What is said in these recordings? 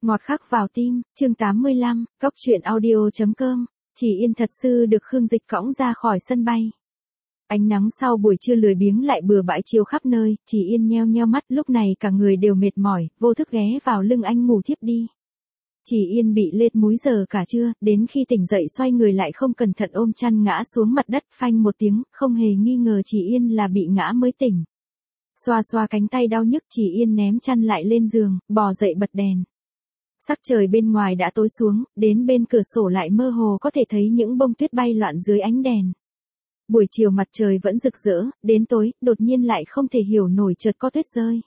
Ngọt khắc vào tim, chương 85, Cóc truyện audio.com. Chỉ Yên thật sự được Khương Dịch cõng ra khỏi sân bay. Ánh nắng sau buổi trưa lười biếng lại bừa bãi chiếu khắp nơi, Chỉ Yên nheo nheo mắt, lúc này cả người đều mệt mỏi, vô thức ghé vào lưng anh ngủ thiếp đi. Chỉ Yên bị lết múi giờ cả trưa, đến khi tỉnh dậy xoay người lại không cẩn thận ôm chăn ngã xuống mặt đất, phanh một tiếng, không hề nghi ngờ Chỉ Yên là bị ngã mới tỉnh. Xoa xoa cánh tay đau nhức, Chỉ Yên ném chăn lại lên giường, bò dậy bật đèn. Sắc trời bên ngoài đã tối xuống, đến bên cửa sổ lại mơ hồ có thể thấy những bông tuyết bay loạn dưới ánh đèn. Buổi chiều mặt trời vẫn rực rỡ, đến tối, đột nhiên lại không thể hiểu nổi chợt có tuyết rơi.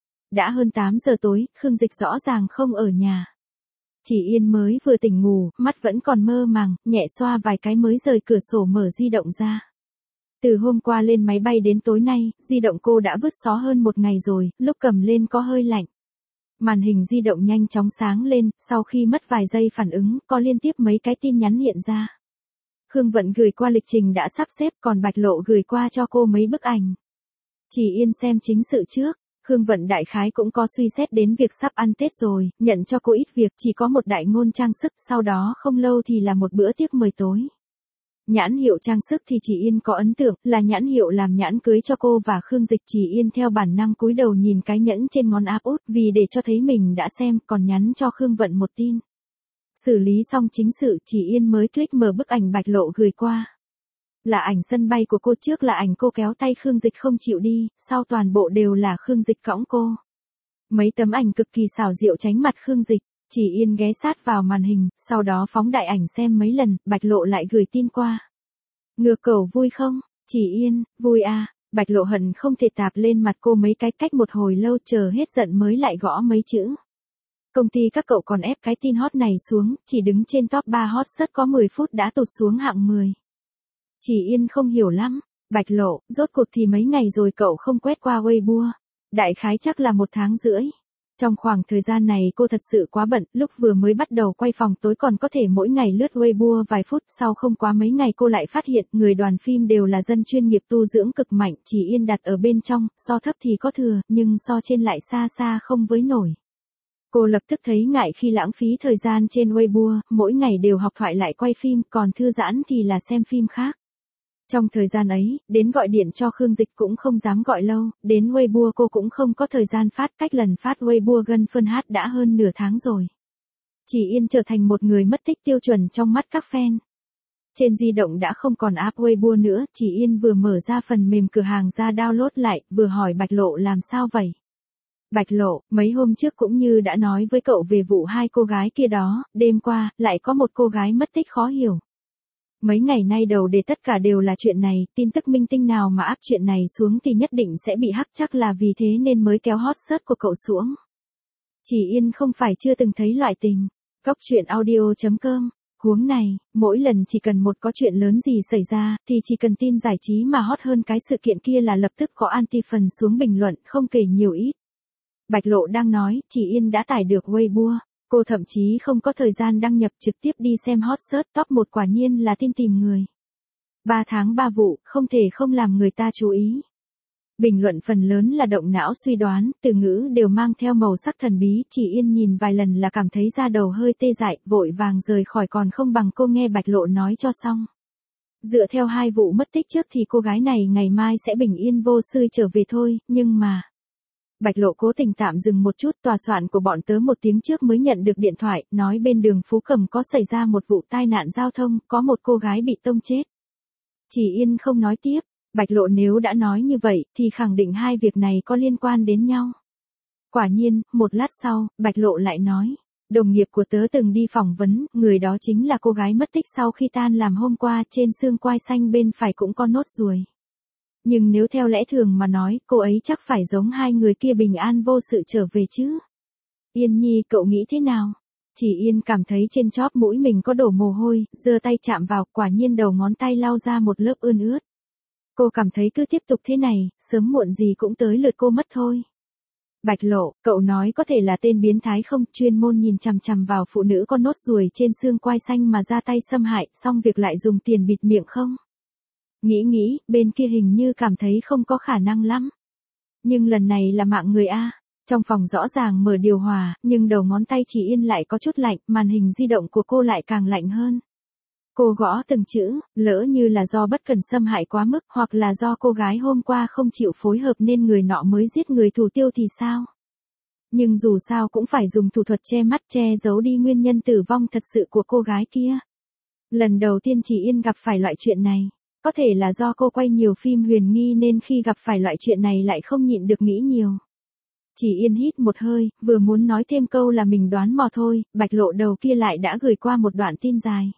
Đã hơn 8 giờ tối, Khương Dịch rõ ràng không ở nhà. Chỉ Yên mới vừa tỉnh ngủ, mắt vẫn còn mơ màng, nhẹ xoa vài cái mới rời cửa sổ mở di động ra. Từ hôm qua lên máy bay đến tối nay, di động cô đã vứt xó hơn một ngày rồi, lúc cầm lên có hơi lạnh. Màn hình di động nhanh chóng sáng lên, sau khi mất vài giây phản ứng, có liên tiếp mấy cái tin nhắn hiện ra. Khương Vận gửi qua lịch trình đã sắp xếp, còn Bạch Lộ gửi qua cho cô mấy bức ảnh. Chỉ Yên xem chính sự trước, Khương Vận đại khái cũng có suy xét đến việc sắp ăn Tết rồi, nhận cho cô ít việc, chỉ có một đại ngôn trang sức, sau đó không lâu thì là một bữa tiệc mời tối. Nhãn hiệu trang sức thì Chỉ Yên có ấn tượng, là nhãn hiệu làm nhãn cưới cho cô và Khương Dịch. Chỉ Yên theo bản năng cúi đầu nhìn cái nhẫn trên ngón áp út, vì để cho thấy mình đã xem, còn nhắn cho Khương Vận một tin. Xử lý xong chính sự, Chỉ Yên mới click mở bức ảnh Bạch Lộ gửi qua. Là ảnh sân bay của cô, trước là ảnh cô kéo tay Khương Dịch không chịu đi, sau toàn bộ đều là Khương Dịch cõng cô. Mấy tấm ảnh cực kỳ xảo diệu tránh mặt Khương Dịch. Chỉ Yên ghé sát vào màn hình, sau đó phóng đại ảnh xem mấy lần, Bạch Lộ lại gửi tin qua. Ngừa cẩu vui không? Chỉ Yên, vui à. Bạch Lộ hận không thể tạp lên mặt cô mấy cái, cách một hồi lâu chờ hết giận mới lại gõ mấy chữ. Công ty các cậu còn ép cái tin hot này xuống, chỉ đứng trên top 3 hot search có 10 phút đã tụt xuống hạng 10. Chỉ Yên không hiểu lắm. Bạch Lộ, rốt cuộc thì mấy ngày rồi cậu không quét qua Weibo? Đại khái chắc là 1 tháng rưỡi. Trong khoảng thời gian này cô thật sự quá bận, lúc vừa mới bắt đầu quay phòng tối còn có thể mỗi ngày lướt Weibo vài phút, sau không quá mấy ngày cô lại phát hiện người đoàn phim đều là dân chuyên nghiệp tu dưỡng cực mạnh, Chỉ Yên đặt ở bên trong, so thấp thì có thừa, nhưng so trên lại xa xa không với nổi. Cô lập tức thấy ngại khi lãng phí thời gian trên Weibo, mỗi ngày đều học thoại lại quay phim, còn thư giãn thì là xem phim khác. Trong thời gian ấy, đến gọi điện cho Khương Dịch cũng không dám gọi lâu, đến Weibo cô cũng không có thời gian phát, cách lần phát Weibo gần phân hát đã hơn nửa tháng rồi. Chỉ Yên trở thành một người mất tích tiêu chuẩn trong mắt các fan. Trên di động đã không còn app Weibo nữa, Chỉ Yên vừa mở ra phần mềm cửa hàng ra download lại, vừa hỏi Bạch Lộ làm sao vậy. Bạch Lộ, mấy hôm trước cũng như đã nói với cậu về vụ 2 cô gái kia đó, đêm qua, lại có một cô gái mất tích khó hiểu. Mấy ngày nay đầu đề tất cả đều là chuyện này, tin tức minh tinh nào mà áp chuyện này xuống thì nhất định sẽ bị hack, chắc là vì thế nên mới kéo hot search của cậu xuống. Chỉ Yên không phải chưa từng thấy loại tình. Cóc truyện audio.com. Huống này, mỗi lần chỉ cần một có chuyện lớn gì xảy ra, thì chỉ cần tin giải trí mà hot hơn cái sự kiện kia là lập tức có anti phần xuống bình luận, không kể nhiều ít. Bạch Lộ đang nói, Chỉ Yên đã tải được Weibo. Cô thậm chí không có thời gian đăng nhập, trực tiếp đi xem hot search top 1, quả nhiên là tin tìm người. 3 tháng 3 vụ, không thể không làm người ta chú ý. Bình luận phần lớn là động não suy đoán, từ ngữ đều mang theo màu sắc thần bí, Chỉ Yên nhìn vài lần là cảm thấy da đầu hơi tê dại, vội vàng rời khỏi, còn không bằng cô nghe Bạch Lộ nói cho xong. Dựa theo 2 vụ mất tích trước thì cô gái này ngày mai sẽ bình yên vô sự trở về thôi, nhưng mà... Bạch Lộ cố tình tạm dừng một chút, tòa soạn của bọn tớ 1 tiếng trước mới nhận được điện thoại, nói bên đường Phú Cẩm có xảy ra một vụ tai nạn giao thông, có một cô gái bị tông chết. Chỉ Yên không nói tiếp, Bạch Lộ nếu đã nói như vậy, thì khẳng định 2 việc này có liên quan đến nhau. Quả nhiên, một lát sau, Bạch Lộ lại nói, đồng nghiệp của tớ từng đi phỏng vấn, người đó chính là cô gái mất tích sau khi tan làm hôm qua, trên xương quai xanh bên phải cũng có nốt ruồi. Nhưng nếu theo lẽ thường mà nói, cô ấy chắc phải giống 2 người kia bình an vô sự trở về chứ. Yên Nhi, cậu nghĩ thế nào? Chỉ Yên cảm thấy trên chóp mũi mình có đổ mồ hôi, giơ tay chạm vào, quả nhiên đầu ngón tay lau ra một lớp ươn ướt. Cô cảm thấy cứ tiếp tục thế này, sớm muộn gì cũng tới lượt cô mất thôi. Bạch Lộ, cậu nói có thể là tên biến thái không, chuyên môn nhìn chằm chằm vào phụ nữ có nốt ruồi trên xương quai xanh mà ra tay xâm hại, xong việc lại dùng tiền bịt miệng không? Nghĩ, bên kia hình như cảm thấy không có khả năng lắm. Nhưng lần này là mạng người a. Trong phòng rõ ràng mở điều hòa, nhưng đầu ngón tay chị Yên lại có chút lạnh, màn hình di động của cô lại càng lạnh hơn. Cô gõ từng chữ, lỡ như là do bất cần xâm hại quá mức, hoặc là do cô gái hôm qua không chịu phối hợp nên người nọ mới giết người thủ tiêu thì sao? Nhưng dù sao cũng phải dùng thủ thuật che mắt che giấu đi nguyên nhân tử vong thật sự của cô gái kia. Lần đầu tiên chị Yên gặp phải loại chuyện này. Có thể là do cô quay nhiều phim huyền nghi nên khi gặp phải loại chuyện này lại không nhịn được nghĩ nhiều. Chị Yên hít một hơi, vừa muốn nói thêm câu là mình đoán mò thôi, Bạch Lộ đầu kia lại đã gửi qua một đoạn tin dài.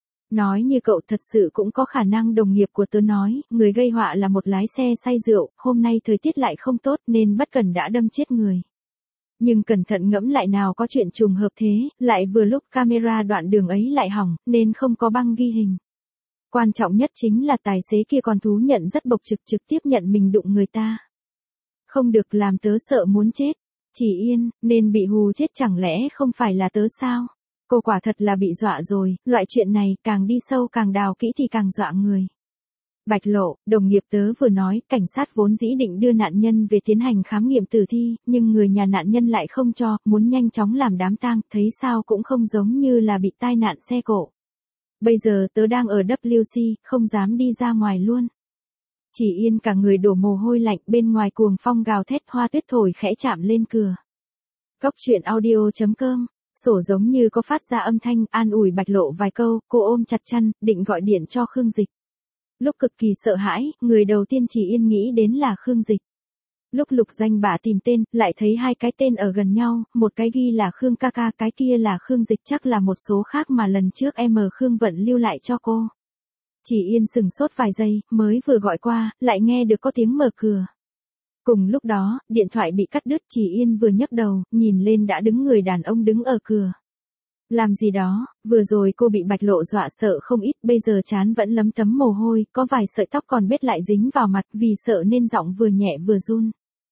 Nói như cậu thật sự cũng có khả năng đồng nghiệp của tớ nói, người gây họa là một lái xe say rượu, hôm nay thời tiết lại không tốt nên bất cẩn đã đâm chết người. Nhưng cẩn thận ngẫm lại nào có chuyện trùng hợp thế, lại vừa lúc camera đoạn đường ấy lại hỏng, nên không có băng ghi hình. Quan trọng nhất chính là tài xế kia còn thú nhận rất bộc trực trực tiếp nhận mình đụng người ta. Không được làm tớ sợ muốn chết. Chị Yên, nên bị hù chết chẳng lẽ không phải là tớ sao? Cô quả thật là bị dọa rồi, loại chuyện này càng đi sâu càng đào kỹ thì càng dọa người. Bạch Lộ, đồng nghiệp tớ vừa nói, cảnh sát vốn dĩ định đưa nạn nhân về tiến hành khám nghiệm tử thi, nhưng người nhà nạn nhân lại không cho, muốn nhanh chóng làm đám tang, thấy sao cũng không giống như là bị tai nạn xe cộ. Bây giờ tớ đang ở WC, không dám đi ra ngoài luôn. Chị Yên cả người đổ mồ hôi lạnh, bên ngoài cuồng phong gào thét, hoa tuyết thổi khẽ chạm lên cửa. Góc truyện audio.com, sổ giống như có phát ra âm thanh, an ủi Bạch Lộ vài câu, cô ôm chặt chăn, định gọi điện cho Khương Dịch. Lúc cực kỳ sợ hãi, người đầu tiên chị Yên nghĩ đến là Khương Dịch. Lúc lục danh bạ tìm tên, lại thấy hai cái tên ở gần nhau, một cái ghi là Khương ca ca, cái kia là Khương Dịch, chắc là một số khác mà lần trước Khương Vận lưu lại cho cô. Chị Yên sừng sốt vài giây, mới vừa gọi qua, lại nghe được có tiếng mở cửa. Cùng lúc đó, điện thoại bị cắt đứt, chị Yên vừa nhấc đầu, nhìn lên đã đứng người đàn ông đứng ở cửa. Làm gì đó, vừa rồi cô bị Bạch Lộ dọa sợ không ít, bây giờ trán vẫn lấm tấm mồ hôi, có vài sợi tóc còn bết lại dính vào mặt, vì sợ nên giọng vừa nhẹ vừa run.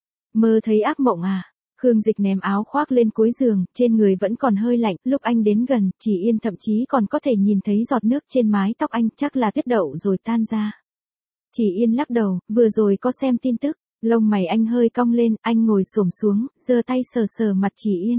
Mơ thấy ác mộng à? Khương Dịch ném áo khoác lên cuối giường, trên người vẫn còn hơi lạnh, lúc anh đến gần, chị Yên thậm chí còn có thể nhìn thấy giọt nước trên mái tóc anh, chắc là tuyết đậu rồi tan ra. Chị Yên lắc đầu, vừa rồi có xem tin tức, lông mày anh hơi cong lên, anh ngồi xổm xuống, giơ tay sờ sờ mặt chị Yên.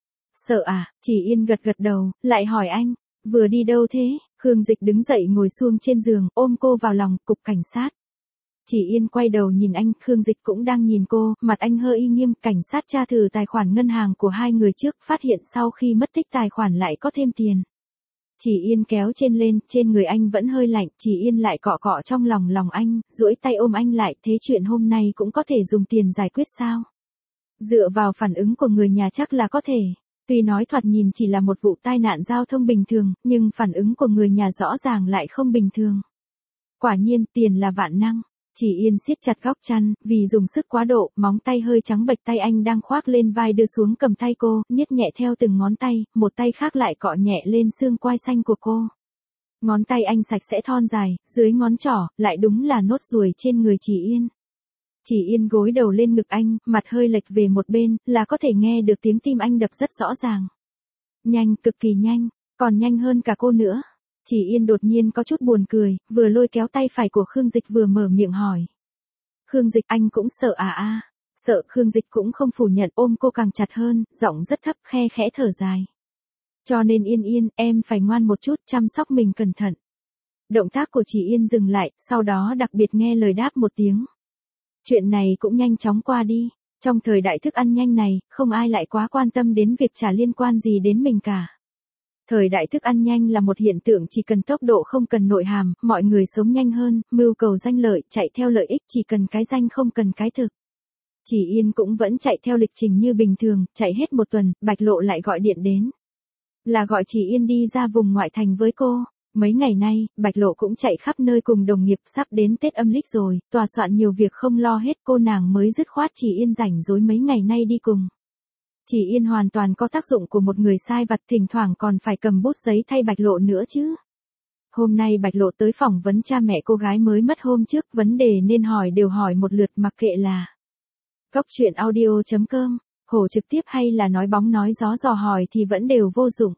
Sợ à? Chị Yên gật gật đầu, lại hỏi anh, vừa đi đâu thế? Khương Dịch đứng dậy ngồi xuống trên giường, ôm cô vào lòng, cục cảnh sát. Chị Yên quay đầu nhìn anh, Khương Dịch cũng đang nhìn cô, mặt anh hơi y nghiêm, cảnh sát tra thử tài khoản ngân hàng của hai người trước, phát hiện sau khi mất tích tài khoản lại có thêm tiền. Chị Yên kéo trên lên, trên người anh vẫn hơi lạnh, chị Yên lại cọ cọ trong lòng anh, duỗi tay ôm anh lại, thế chuyện hôm nay cũng có thể dùng tiền giải quyết sao? Dựa vào phản ứng của người nhà chắc là có thể. Tuy nói thoạt nhìn chỉ là một vụ tai nạn giao thông bình thường, nhưng phản ứng của người nhà rõ ràng lại không bình thường. Quả nhiên, tiền là vạn năng. Chị Yên siết chặt góc chăn, vì dùng sức quá độ, móng tay hơi trắng bệch, tay anh đang khoác lên vai đưa xuống cầm tay cô, niết nhẹ theo từng ngón tay, một tay khác lại cọ nhẹ lên xương quai xanh của cô. Ngón tay anh sạch sẽ thon dài, dưới ngón trỏ, lại đúng là nốt ruồi trên người chị Yên. Chị Yên gối đầu lên ngực anh, mặt hơi lệch về một bên, là có thể nghe được tiếng tim anh đập rất rõ ràng. Nhanh, cực kỳ nhanh, còn nhanh hơn cả cô nữa. Chị Yên đột nhiên có chút buồn cười, vừa lôi kéo tay phải của Khương Dịch vừa mở miệng hỏi. Khương Dịch, anh cũng sợ à? Sợ. Khương Dịch cũng không phủ nhận, ôm cô càng chặt hơn, giọng rất thấp, khe khẽ thở dài. Cho nên Yên, em phải ngoan một chút, chăm sóc mình cẩn thận. Động tác của chị Yên dừng lại, sau đó đặc biệt nghe lời đáp một tiếng. Chuyện này cũng nhanh chóng qua đi. Trong thời đại thức ăn nhanh này, không ai lại quá quan tâm đến việc chả liên quan gì đến mình cả. Thời đại thức ăn nhanh là một hiện tượng chỉ cần tốc độ không cần nội hàm, mọi người sống nhanh hơn, mưu cầu danh lợi, chạy theo lợi ích chỉ cần cái danh không cần cái thực. Chị Yên cũng vẫn chạy theo lịch trình như bình thường, chạy hết một tuần, Bạch Lộ lại gọi điện đến. Là gọi chị Yên đi ra vùng ngoại thành với cô. Mấy ngày nay, Bạch Lộ cũng chạy khắp nơi cùng đồng nghiệp, sắp đến Tết âm lịch rồi, tòa soạn nhiều việc không lo hết, cô nàng mới dứt khoát chị Yên rảnh rỗi mấy ngày nay đi cùng. Chị Yên hoàn toàn có tác dụng của một người sai vặt, thỉnh thoảng còn phải cầm bút giấy thay Bạch Lộ nữa chứ. Hôm nay Bạch Lộ tới phỏng vấn cha mẹ cô gái mới mất hôm trước, vấn đề nên hỏi đều hỏi một lượt, mặc kệ là góc truyện audio.com, hổ trực tiếp hay là nói bóng nói gió dò hỏi thì vẫn đều vô dụng.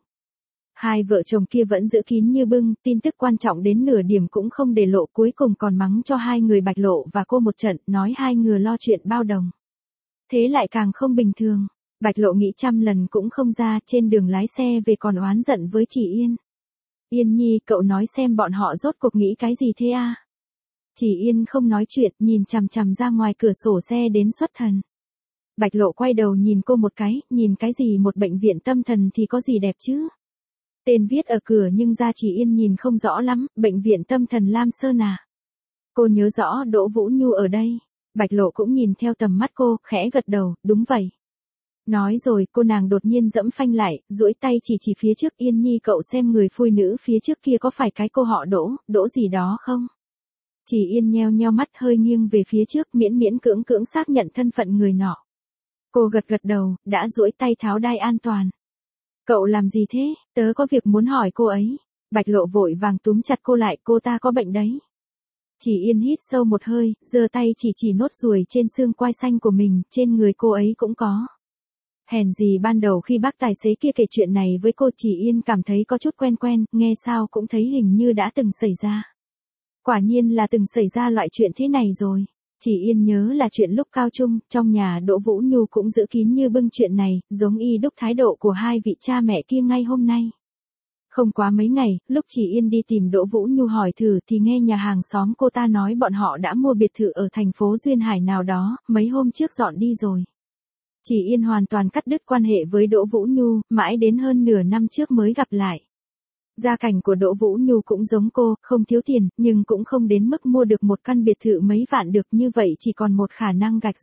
Hai vợ chồng kia vẫn giữ kín như bưng, tin tức quan trọng đến nửa điểm cũng không để lộ, cuối cùng còn mắng cho hai người Bạch Lộ và cô một trận, nói hai người lo chuyện bao đồng. Thế lại càng không bình thường. Bạch Lộ nghĩ trăm lần cũng không ra, trên đường lái xe về còn oán giận với chị Yên. Yên Nhi, cậu nói xem bọn họ rốt cuộc nghĩ cái gì thế à? Chị Yên không nói chuyện, nhìn chằm chằm ra ngoài cửa sổ xe đến xuất thần. Bạch Lộ quay đầu nhìn cô một cái, nhìn cái gì một bệnh viện tâm thần thì có gì đẹp chứ? Tên viết ở cửa nhưng ra chị Yên nhìn không rõ lắm, bệnh viện tâm thần Lam Sơn à? Cô nhớ rõ Đỗ Vũ Nhu ở đây. Bạch Lộ cũng nhìn theo tầm mắt cô, khẽ gật đầu, đúng vậy. Nói rồi, cô nàng đột nhiên dẫm phanh lại, duỗi tay chỉ phía trước. Yên Nhi, cậu xem người phụ nữ phía trước kia có phải cái cô họ Đỗ gì đó không? Chị Yên nheo nheo mắt hơi nghiêng về phía trước, miễn miễn cưỡng cưỡng xác nhận thân phận người nọ. Cô gật gật đầu, đã duỗi tay tháo đai an toàn. Cậu làm gì thế? Tớ có việc muốn hỏi cô ấy. Bạch Lộ vội vàng túm chặt cô lại, cô ta có bệnh đấy. Chị Yên hít sâu một hơi, giơ tay chỉ nốt ruồi trên xương quai xanh của mình, trên người cô ấy cũng có. Hèn gì ban đầu khi bác tài xế kia kể chuyện này với cô, chị Yên cảm thấy có chút quen quen, nghe sao cũng thấy hình như đã từng xảy ra. Quả nhiên là từng xảy ra loại chuyện thế này rồi. Chị Yên nhớ là chuyện lúc cao trung, trong nhà Đỗ Vũ Nhu cũng giữ kín như bưng chuyện này, giống y đúc thái độ của hai vị cha mẹ kia ngay hôm nay. Không quá mấy ngày, lúc chị Yên đi tìm Đỗ Vũ Nhu hỏi thử thì nghe nhà hàng xóm cô ta nói bọn họ đã mua biệt thự ở thành phố Duyên Hải nào đó, mấy hôm trước dọn đi rồi. Chị Yên hoàn toàn cắt đứt quan hệ với Đỗ Vũ Nhu, mãi đến hơn nửa năm trước mới gặp lại. Gia cảnh của Đỗ Vũ Nhu cũng giống cô, không thiếu tiền, nhưng cũng không đến mức mua được một căn biệt thự mấy vạn được, như vậy chỉ còn một khả năng gạch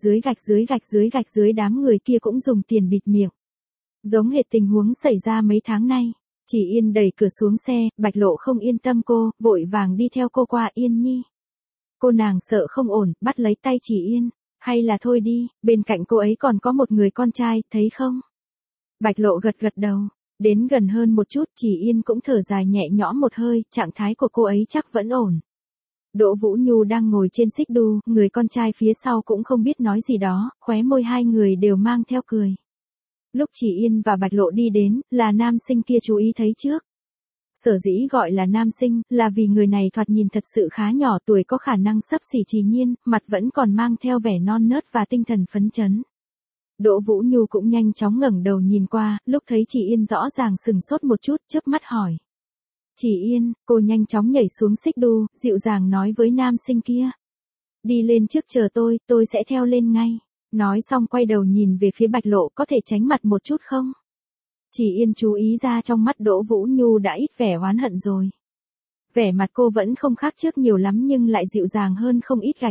dưới đám người kia cũng dùng tiền bịt miệng. Giống hệt tình huống xảy ra mấy tháng nay. Chị Yên đẩy cửa xuống xe, Bạch Lộ không yên tâm cô, vội vàng đi theo cô qua. Yên Nhi. Cô nàng sợ không ổn, bắt lấy tay chị Yên. Hay là thôi đi, bên cạnh cô ấy còn có một người con trai, thấy không? Bạch Lộ gật gật đầu. Đến gần hơn một chút, chị Yên cũng thở dài nhẹ nhõm một hơi, trạng thái của cô ấy chắc vẫn ổn. Đỗ Vũ Nhu đang ngồi trên xích đu, người con trai phía sau cũng không biết nói gì đó, khóe môi hai người đều mang theo cười. Lúc chị Yên và Bạch Lộ đi đến, là nam sinh kia chú ý thấy trước. Sở dĩ gọi là nam sinh, là vì người này thoạt nhìn thật sự khá nhỏ tuổi, có khả năng xấp xỉ Trì Nhiên, mặt vẫn còn mang theo vẻ non nớt và tinh thần phấn chấn. Đỗ Vũ Nhu cũng nhanh chóng ngẩng đầu nhìn qua, lúc thấy chị Yên rõ ràng sừng sốt một chút, chớp mắt hỏi. Chị Yên, cô nhanh chóng nhảy xuống xích đu, dịu dàng nói với nam sinh kia. Đi lên trước chờ tôi sẽ theo lên ngay. Nói xong quay đầu nhìn về phía Bạch Lộ, có thể tránh mặt một chút không? Chị Yên chú ý ra trong mắt Đỗ Vũ Nhu đã ít vẻ oán hận rồi. Vẻ mặt cô vẫn không khác trước nhiều lắm nhưng lại dịu dàng hơn không ít,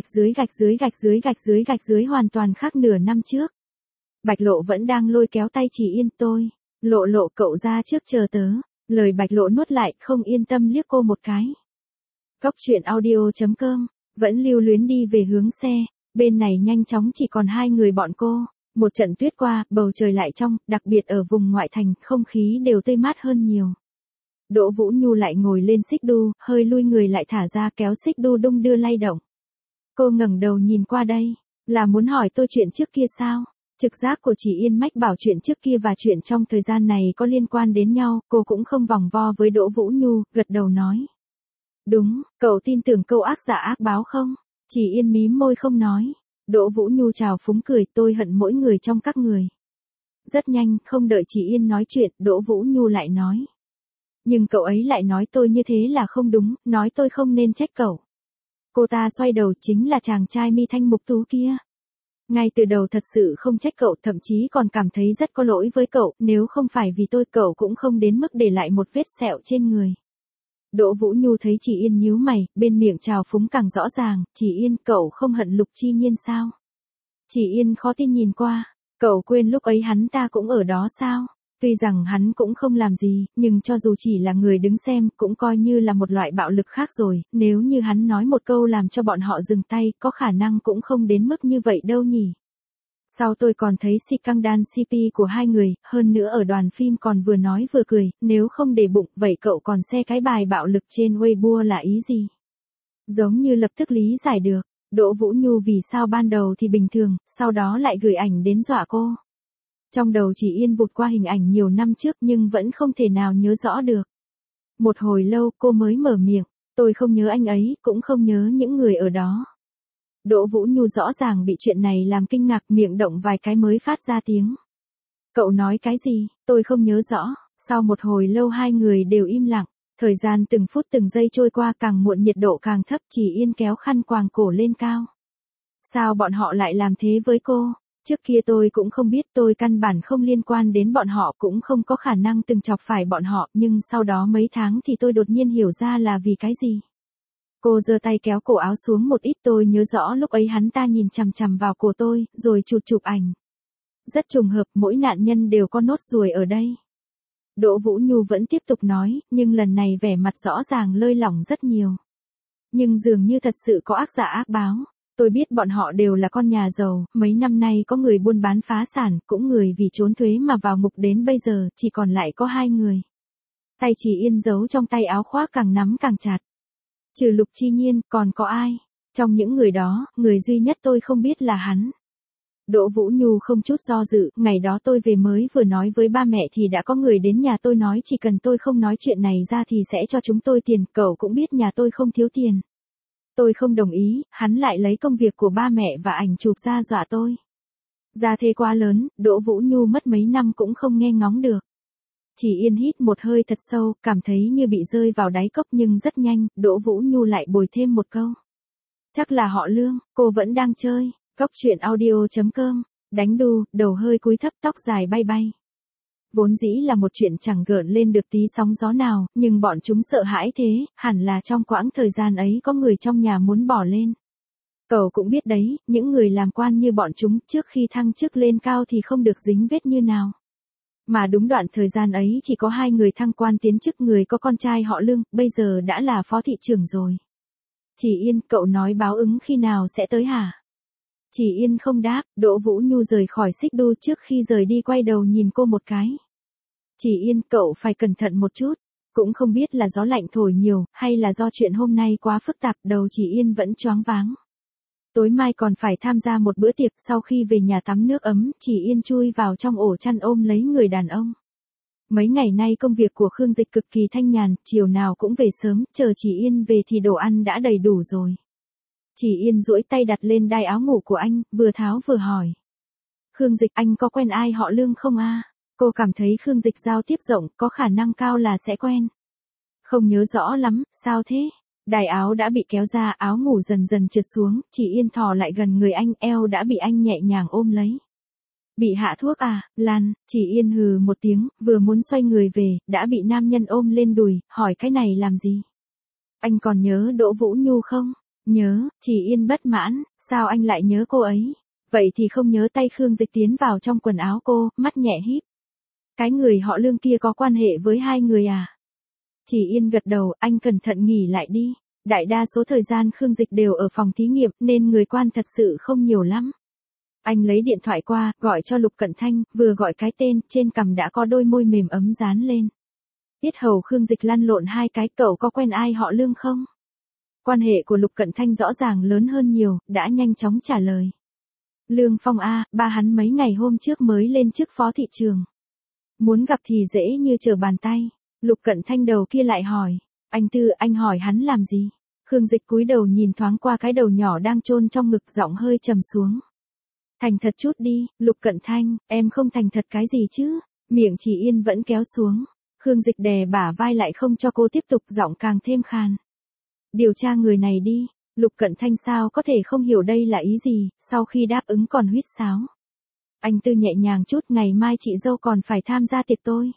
gạch dưới hoàn toàn khác nửa năm trước. Bạch Lộ vẫn đang lôi kéo tay chị Yên. Lộ cậu ra trước chờ tớ. Lời Bạch Lộ nuốt lại, không yên tâm liếc cô một cái. Góc truyện audio.com, vẫn lưu luyến đi về hướng xe. Bên này nhanh chóng chỉ còn hai người bọn cô. Một trận tuyết qua, bầu trời lại trong, đặc biệt ở vùng ngoại thành, không khí đều tươi mát hơn nhiều. Đỗ Vũ Nhu lại ngồi lên xích đu, hơi lui người lại thả ra, kéo xích đu đung đưa lay động. Cô ngẩng đầu nhìn qua đây, là muốn hỏi tôi chuyện trước kia sao? Trực giác của chị Yên mách bảo chuyện trước kia và chuyện trong thời gian này có liên quan đến nhau, cô cũng không vòng vo với Đỗ Vũ Nhu, gật đầu nói. Đúng, cậu tin tưởng câu ác giả ác báo không? Chị Yên mím môi không nói. Đỗ Vũ Nhu trào phúng cười, tôi hận mỗi người trong các người. Rất nhanh, không đợi chị Yên nói chuyện, Đỗ Vũ Nhu lại nói. Nhưng cậu ấy lại nói tôi như thế là không đúng, nói tôi không nên trách cậu. Cô ta xoay đầu, chính là chàng trai mi thanh mục tú kia. Ngay từ đầu thật sự không trách cậu, thậm chí còn cảm thấy rất có lỗi với cậu, nếu không phải vì tôi cậu cũng không đến mức để lại một vết sẹo trên người. Đỗ Vũ Nhu thấy chị Yên nhíu mày, bên miệng trào phúng càng rõ ràng. Chị Yên, cậu không hận Lục Chi Nhiên sao? Chị Yên khó tin nhìn qua, cậu quên lúc ấy hắn ta cũng ở đó sao? Tuy rằng hắn cũng không làm gì, nhưng cho dù chỉ là người đứng xem, cũng coi như là một loại bạo lực khác rồi, nếu như hắn nói một câu làm cho bọn họ dừng tay, có khả năng cũng không đến mức như vậy đâu nhỉ. Sau tôi còn thấy si căng đan CP của hai người, hơn nữa ở đoàn phim còn vừa nói vừa cười, nếu không để bụng, vậy cậu còn xe cái bài bạo lực trên Weibo là ý gì? Giống như lập tức lý giải được, Đỗ Vũ Nhu vì sao ban đầu thì bình thường, sau đó lại gửi ảnh đến dọa cô. Trong đầu chị Yên vụt qua hình ảnh nhiều năm trước nhưng vẫn không thể nào nhớ rõ được. Một hồi lâu cô mới mở miệng, tôi không nhớ anh ấy, cũng không nhớ những người ở đó. Đỗ Vũ Nhu rõ ràng bị chuyện này làm kinh ngạc, miệng động vài cái mới phát ra tiếng. Cậu nói cái gì, tôi không nhớ rõ. Sau một hồi lâu hai người đều im lặng. Thời gian từng phút từng giây trôi qua, càng muộn nhiệt độ càng thấp. Chỉ Yên kéo khăn quàng cổ lên cao. Sao bọn họ lại làm thế với cô? Trước kia tôi cũng không biết, tôi căn bản không liên quan đến bọn họ, cũng không có khả năng từng chọc phải bọn họ, nhưng sau đó mấy tháng thì tôi đột nhiên hiểu ra là vì cái gì. Cô giơ tay kéo cổ áo xuống một ít, tôi nhớ rõ lúc ấy hắn ta nhìn chằm chằm vào cổ tôi, rồi chụp ảnh. Rất trùng hợp, mỗi nạn nhân đều có nốt ruồi ở đây. Đỗ Vũ Nhu vẫn tiếp tục nói, nhưng lần này vẻ mặt rõ ràng lơi lỏng rất nhiều. Nhưng dường như thật sự có ác giả ác báo. Tôi biết bọn họ đều là con nhà giàu, mấy năm nay có người buôn bán phá sản, cũng người vì trốn thuế mà vào ngục, đến bây giờ chỉ còn lại có 2 người. Tay Chỉ Yên giấu trong tay áo khoác càng nắm càng chặt. Trừ Lục Chi Nhiên, còn có ai? Trong những người đó, người duy nhất tôi không biết là hắn. Đỗ Vũ Nhu không chút do dự, ngày đó tôi về mới vừa nói với ba mẹ thì đã có người đến nhà tôi nói chỉ cần tôi không nói chuyện này ra thì sẽ cho chúng tôi tiền, cậu cũng biết nhà tôi không thiếu tiền. Tôi không đồng ý, hắn lại lấy công việc của ba mẹ và ảnh chụp ra dọa tôi. Gia thế quá lớn, Đỗ Vũ Nhu mất mấy năm cũng không nghe ngóng được. Chỉ Yên hít một hơi thật sâu, cảm thấy như bị rơi vào đáy cốc, nhưng rất nhanh, Đỗ Vũ Nhu lại bồi thêm một câu. Chắc là họ Lương, cô vẫn đang chơi. Góc truyện audio.com, đánh đu, đầu hơi cúi thấp, tóc dài bay bay. Vốn dĩ là một chuyện chẳng gợn lên được tí sóng gió nào, nhưng bọn chúng sợ hãi thế, hẳn là trong quãng thời gian ấy có người trong nhà muốn bỏ lên. Cậu cũng biết đấy, những người làm quan như bọn chúng trước khi thăng chức lên cao thì không được dính vết như nào. Mà đúng đoạn thời gian ấy chỉ có 2 người thăng quan tiến chức, người có con trai họ Lương, bây giờ đã là phó thị trưởng rồi. Chỉ Yên, cậu nói báo ứng khi nào sẽ tới hả? Chỉ Yên không đáp, Đỗ Vũ Nhu rời khỏi xích đu, trước khi rời đi quay đầu nhìn cô một cái. Chỉ Yên, cậu phải cẩn thận một chút. Cũng không biết là gió lạnh thổi nhiều, hay là do chuyện hôm nay quá phức tạp, đầu Chỉ Yên vẫn choáng váng. Tối mai còn phải tham gia một bữa tiệc, sau khi về nhà tắm nước ấm, Chỉ Yên chui vào trong ổ chăn ôm lấy người đàn ông. Mấy ngày nay công việc của Khương Dịch cực kỳ thanh nhàn, chiều nào cũng về sớm, chờ Chỉ Yên về thì đồ ăn đã đầy đủ rồi. Chỉ Yên duỗi tay đặt lên đai áo ngủ của anh, vừa tháo vừa hỏi. Khương Dịch, anh có quen ai họ Lương không a? Cô cảm thấy Khương Dịch giao tiếp rộng, có khả năng cao là sẽ quen. Không nhớ rõ lắm, sao thế? Đai áo đã bị kéo ra, áo ngủ dần dần trượt xuống, Chỉ Yên thò lại gần người anh, eo đã bị anh nhẹ nhàng ôm lấy. Bị hạ thuốc à, Lan? Chỉ Yên hừ một tiếng, vừa muốn xoay người về, đã bị nam nhân ôm lên đùi, hỏi cái này làm gì? Anh còn nhớ Đỗ Vũ Nhu không? Nhớ. Chỉ Yên bất mãn, sao anh lại nhớ cô ấy? Vậy thì không nhớ tay Khương Dịch tiến vào trong quần áo cô, mắt nhẹ híp. Cái người họ Lương kia có quan hệ với 2 người à? Chỉ Yên gật đầu, anh cẩn thận nghỉ lại đi. Đại đa số thời gian Khương Dịch đều ở phòng thí nghiệm, nên người quan thật sự không nhiều lắm. Anh lấy điện thoại qua, gọi cho Lục Cận Thanh, vừa gọi cái tên, trên cằm đã có đôi môi mềm ấm dán lên. Tiết hầu Khương Dịch lăn lộn 2 cái, cậu có quen ai họ Lương không? Quan hệ của Lục Cận Thanh rõ ràng lớn hơn nhiều, đã nhanh chóng trả lời. Lương Phong a, ba hắn mấy ngày hôm trước mới lên chức phó thị trường. Muốn gặp thì dễ như trở bàn tay. Lục Cận Thanh đầu kia lại hỏi. Anh Tư, anh hỏi hắn làm gì? Khương Dịch cúi đầu nhìn thoáng qua cái đầu nhỏ đang chôn trong ngực, giọng hơi trầm xuống. Thành thật chút đi, Lục Cận Thanh, em không thành thật cái gì chứ? Miệng Chỉ Yên vẫn kéo xuống. Khương Dịch đè bả vai lại không cho cô tiếp tục, giọng càng thêm khàn. Điều tra người này đi. Lục Cận Thanh sao có thể không hiểu đây là ý gì, sau khi đáp ứng còn huýt sáo. Anh Tư nhẹ nhàng chút, ngày mai chị dâu còn phải tham gia tiệc tôi.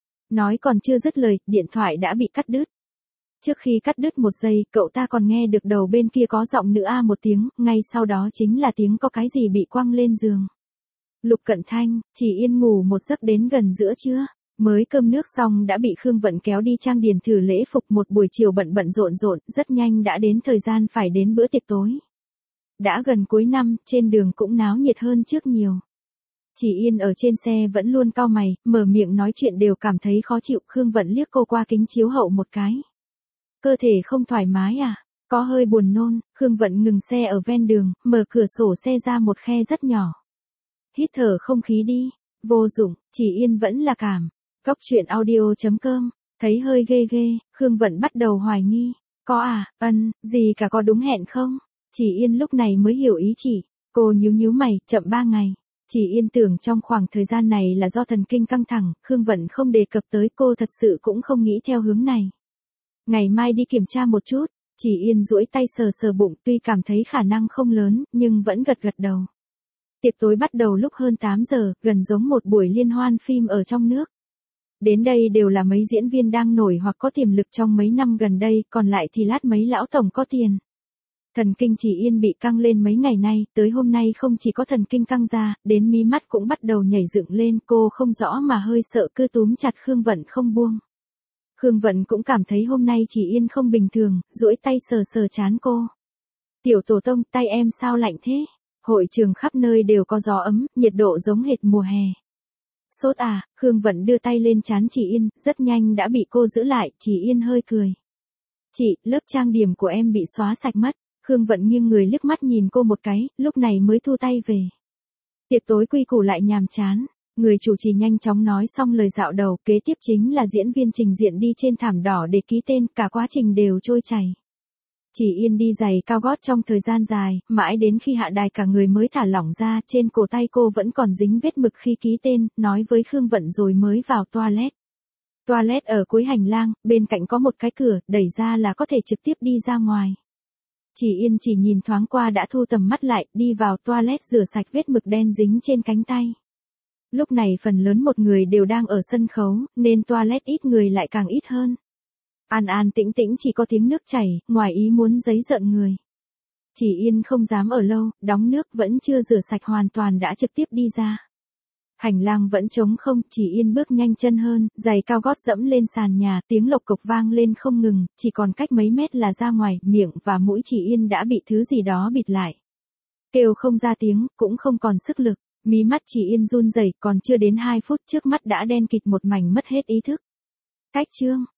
Nói còn chưa dứt lời, điện thoại đã bị cắt đứt. Trước khi cắt đứt một giây, cậu ta còn nghe được đầu bên kia có giọng nữ a một tiếng, ngay sau đó chính là tiếng có cái gì bị quăng lên giường. Lục Cận Thanh, Chỉ Yên ngủ một giấc đến gần giữa trưa. Mới cơm nước xong đã bị Khương Vận kéo đi trang điền thử lễ phục, một buổi chiều bận bận rộn rộn, rất nhanh đã đến thời gian phải đến bữa tiệc tối. Đã gần cuối năm, trên đường cũng náo nhiệt hơn trước nhiều. Chỉ Yên ở trên xe vẫn luôn cau mày, mở miệng nói chuyện đều cảm thấy khó chịu. Khương Vận liếc cô qua kính chiếu hậu một cái. Cơ thể không thoải mái à? Có hơi buồn nôn. Khương Vận ngừng xe ở ven đường, mở cửa sổ xe ra một khe rất nhỏ. Hít thở không khí đi. Vô dụng, Chỉ Yên vẫn là cảm. Góc truyện audio.com, thấy hơi ghê ghê, Khương Vận bắt đầu hoài nghi. Có à, gì cả, có đúng hẹn không? Chỉ Yên lúc này mới hiểu ý chị. Cô nhíu mày, chậm 3 ngày. Chỉ Yên tưởng trong khoảng thời gian này là do thần kinh căng thẳng, Khương Vận không đề cập tới, cô thật sự cũng không nghĩ theo hướng này. Ngày mai đi kiểm tra một chút. Chỉ Yên duỗi tay sờ bụng, tuy cảm thấy khả năng không lớn, nhưng vẫn gật đầu. Tiệc tối bắt đầu lúc hơn 8 giờ, gần giống một buổi liên hoan phim ở trong nước. Đến đây đều là mấy diễn viên đang nổi hoặc có tiềm lực trong mấy năm gần đây, còn lại thì lát mấy lão tổng có tiền. Thần kinh Chỉ Yên bị căng lên mấy ngày nay, tới hôm nay không chỉ có thần kinh căng ra, đến mí mắt cũng bắt đầu nhảy dựng lên, cô không rõ mà hơi sợ, cứ túm chặt Khương Vận không buông. Khương Vận cũng cảm thấy hôm nay Chỉ Yên không bình thường, duỗi tay sờ trán cô. Tiểu tổ tông, tay em sao lạnh thế? Hội trường khắp nơi đều có gió ấm, nhiệt độ giống hệt mùa hè. Sốt à? Khương Vận đưa tay lên trán Chỉ Yên, rất nhanh đã bị cô giữ lại, Chỉ Yên hơi cười. Chị, lớp trang điểm của em bị xóa sạch mất. Khương Vận nghiêng người liếc mắt nhìn cô một cái, lúc này mới thu tay về. Tiệc tối quy củ lại nhàm chán. Người chủ trì nhanh chóng nói xong lời dạo đầu, kế tiếp chính là diễn viên trình diện đi trên thảm đỏ để ký tên, cả quá trình đều trôi chảy. Chỉ Yên đi giày cao gót trong thời gian dài, mãi đến khi hạ đài cả người mới thả lỏng ra, trên cổ tay cô vẫn còn dính vết mực khi ký tên, nói với Khương Vận rồi mới vào toilet. Toilet ở cuối hành lang, bên cạnh có một cái cửa, đẩy ra là có thể trực tiếp đi ra ngoài. Chỉ Yên chỉ nhìn thoáng qua đã thu tầm mắt lại, đi vào toilet rửa sạch vết mực đen dính trên cánh tay. Lúc này phần lớn một người đều đang ở sân khấu, nên toilet ít người lại càng ít hơn. An tĩnh chỉ có tiếng nước chảy, ngoài ý muốn giấy giận người. Chỉ Yên không dám ở lâu, đóng nước vẫn chưa rửa sạch hoàn toàn đã trực tiếp đi ra. Hành lang vẫn trống không, Chỉ Yên bước nhanh chân hơn, giày cao gót dẫm lên sàn nhà, tiếng lộc cộc vang lên không ngừng, chỉ còn cách mấy mét là ra ngoài, miệng và mũi Chỉ Yên đã bị thứ gì đó bịt lại. Kêu không ra tiếng, cũng không còn sức lực, mí mắt Chỉ Yên run rẩy, còn chưa đến 2 phút trước mắt đã đen kịt một mảnh, mất hết ý thức. Cách chương